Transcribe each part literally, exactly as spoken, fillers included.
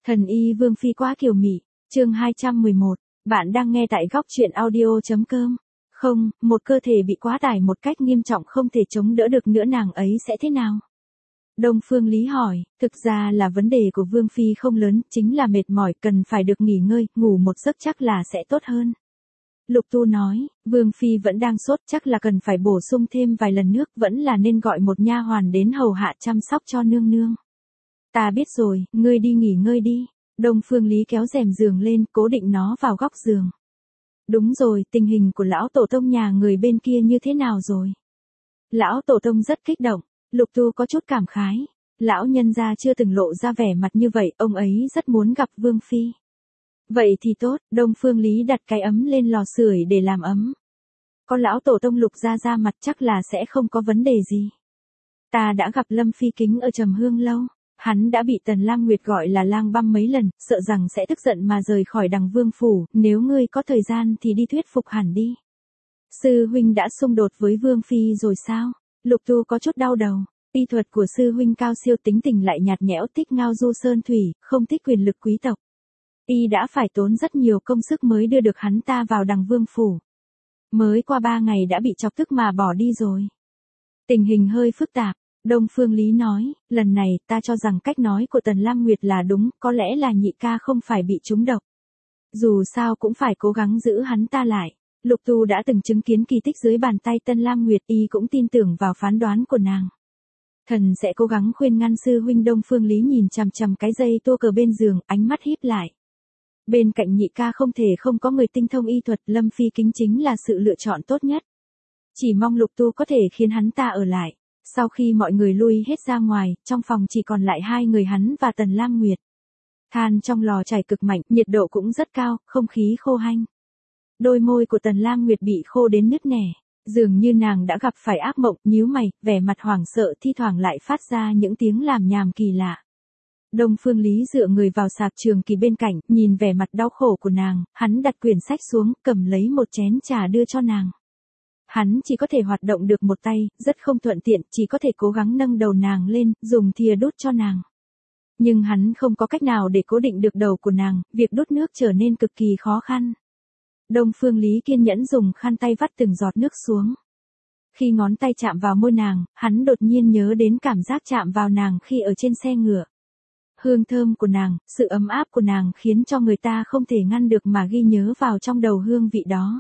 Thần y Vương Phi quá kiều mị, chương hai trăm mười một, bạn đang nghe tại góc truyện audio.com. Không, một cơ thể bị quá tải một cách nghiêm trọng không thể chống đỡ được nữa nàng ấy sẽ thế nào? Đông Phương Lý hỏi, thực ra là vấn đề của Vương Phi không lớn, chính là mệt mỏi, cần phải được nghỉ ngơi, ngủ một giấc chắc là sẽ tốt hơn. Lục Tu nói, Vương Phi vẫn đang sốt, chắc là cần phải bổ sung thêm vài lần nước, vẫn là nên gọi một nha hoàn đến hầu hạ chăm sóc cho nương nương. Ta biết rồi, ngươi đi nghỉ ngơi đi. Đông Phương Lý kéo rèm giường lên, cố định nó vào góc giường. Đúng rồi, tình hình của lão tổ tông nhà người bên kia như thế nào rồi? Lão tổ tông rất kích động, Lục Tu có chút cảm khái. Lão nhân gia chưa từng lộ ra vẻ mặt như vậy, ông ấy rất muốn gặp Vương Phi. Vậy thì tốt, Đông Phương Lý đặt cái ấm lên lò sưởi để làm ấm. Có lão tổ tông Lục gia ra mặt chắc là sẽ không có vấn đề gì. Ta đã gặp Lâm Phi Kính ở Trầm Hương lâu. Hắn đã bị Tần Lam Nguyệt gọi là lang băm mấy lần, sợ rằng sẽ tức giận mà rời khỏi Đằng Vương phủ, nếu ngươi có thời gian thì đi thuyết phục hẳn đi. Sư huynh đã xung đột với Vương Phi rồi sao? Lục Tu có chút đau đầu, y thuật của sư huynh cao siêu, tính tình lại nhạt nhẽo, thích ngao du sơn thủy, không thích quyền lực quý tộc. Y đã phải tốn rất nhiều công sức mới đưa được hắn ta vào Đằng Vương phủ. Mới qua ba ngày đã bị chọc tức mà bỏ đi rồi. Tình hình hơi phức tạp. Đông Phương Lý nói, lần này ta cho rằng cách nói của Tần Lam Nguyệt là đúng, có lẽ là nhị ca không phải bị trúng độc. Dù sao cũng phải cố gắng giữ hắn ta lại. Lục Tu đã từng chứng kiến kỳ tích dưới bàn tay Tần Lam Nguyệt, y cũng tin tưởng vào phán đoán của nàng. Thần sẽ cố gắng khuyên ngăn sư huynh. Đông Phương Lý nhìn chằm chằm cái dây tua cờ bên giường, ánh mắt híp lại. Bên cạnh nhị ca không thể không có người tinh thông y thuật, Lâm Phi Kính chính là sự lựa chọn tốt nhất. Chỉ mong Lục Tu có thể khiến hắn ta ở lại. Sau khi mọi người lui hết ra ngoài, trong phòng chỉ còn lại hai người hắn và Tần Lam Nguyệt. Than trong lò chảy cực mạnh, nhiệt độ cũng rất cao, không khí khô hanh. Đôi môi của Tần Lam Nguyệt bị khô đến nứt nẻ, dường như nàng đã gặp phải ác mộng, nhíu mày, vẻ mặt hoảng sợ, thi thoảng lại phát ra những tiếng làm nhảm kỳ lạ. Đông Phương Lý dựa người vào sạp Trường Kỳ bên cạnh, nhìn vẻ mặt đau khổ của nàng, hắn đặt quyển sách xuống, cầm lấy một chén trà đưa cho nàng. Hắn chỉ có thể hoạt động được một tay, rất không thuận tiện, chỉ có thể cố gắng nâng đầu nàng lên, dùng thìa đút cho nàng. Nhưng hắn không có cách nào để cố định được đầu của nàng, việc đút nước trở nên cực kỳ khó khăn. Đông Phương Lý kiên nhẫn dùng khăn tay vắt từng giọt nước xuống. Khi ngón tay chạm vào môi nàng, hắn đột nhiên nhớ đến cảm giác chạm vào nàng khi ở trên xe ngựa. Hương thơm của nàng, sự ấm áp của nàng khiến cho người ta không thể ngăn được mà ghi nhớ vào trong đầu hương vị đó.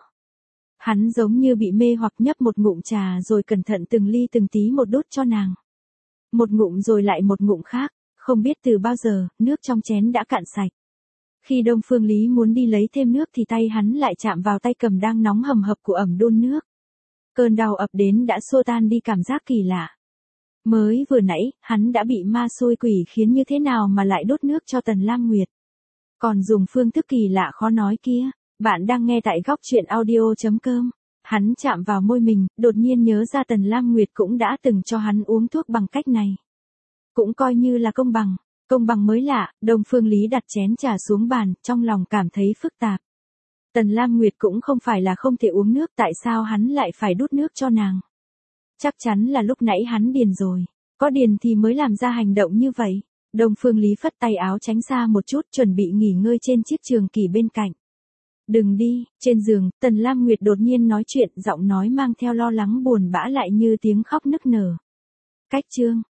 Hắn giống như bị mê hoặc, nhấp một ngụm trà rồi cẩn thận từng ly từng tí một đút cho nàng. Một ngụm rồi lại một ngụm khác, không biết từ bao giờ, nước trong chén đã cạn sạch. Khi Đông Phương Lý muốn đi lấy thêm nước thì tay hắn lại chạm vào tay cầm đang nóng hầm hập của ẩm đun nước. Cơn đau ập đến đã xua tan đi cảm giác kỳ lạ. Mới vừa nãy, hắn đã bị ma xôi quỷ khiến như thế nào mà lại đốt nước cho Tần Lam Nguyệt. Còn dùng phương thức kỳ lạ khó nói kia. Bạn đang nghe tại góc truyện audio.com. Hắn chạm vào môi mình, đột nhiên nhớ ra Tần Lam Nguyệt cũng đã từng cho hắn uống thuốc bằng cách này. Cũng coi như là công bằng. Công bằng mới lạ. Đông Phương Lý đặt chén trà xuống bàn, trong lòng cảm thấy phức tạp. Tần Lam Nguyệt cũng không phải là không thể uống nước, tại sao hắn lại phải đút nước cho nàng? Chắc chắn là lúc nãy hắn điền rồi. Có điền thì mới làm ra hành động như vậy. Đông Phương Lý phất tay áo tránh xa một chút, chuẩn bị nghỉ ngơi trên chiếc Trường Kỳ bên cạnh. Đừng đi. Trên giường, Tần Lam Nguyệt đột nhiên nói chuyện, giọng nói mang theo lo lắng buồn bã lại như tiếng khóc nức nở. Cách chương,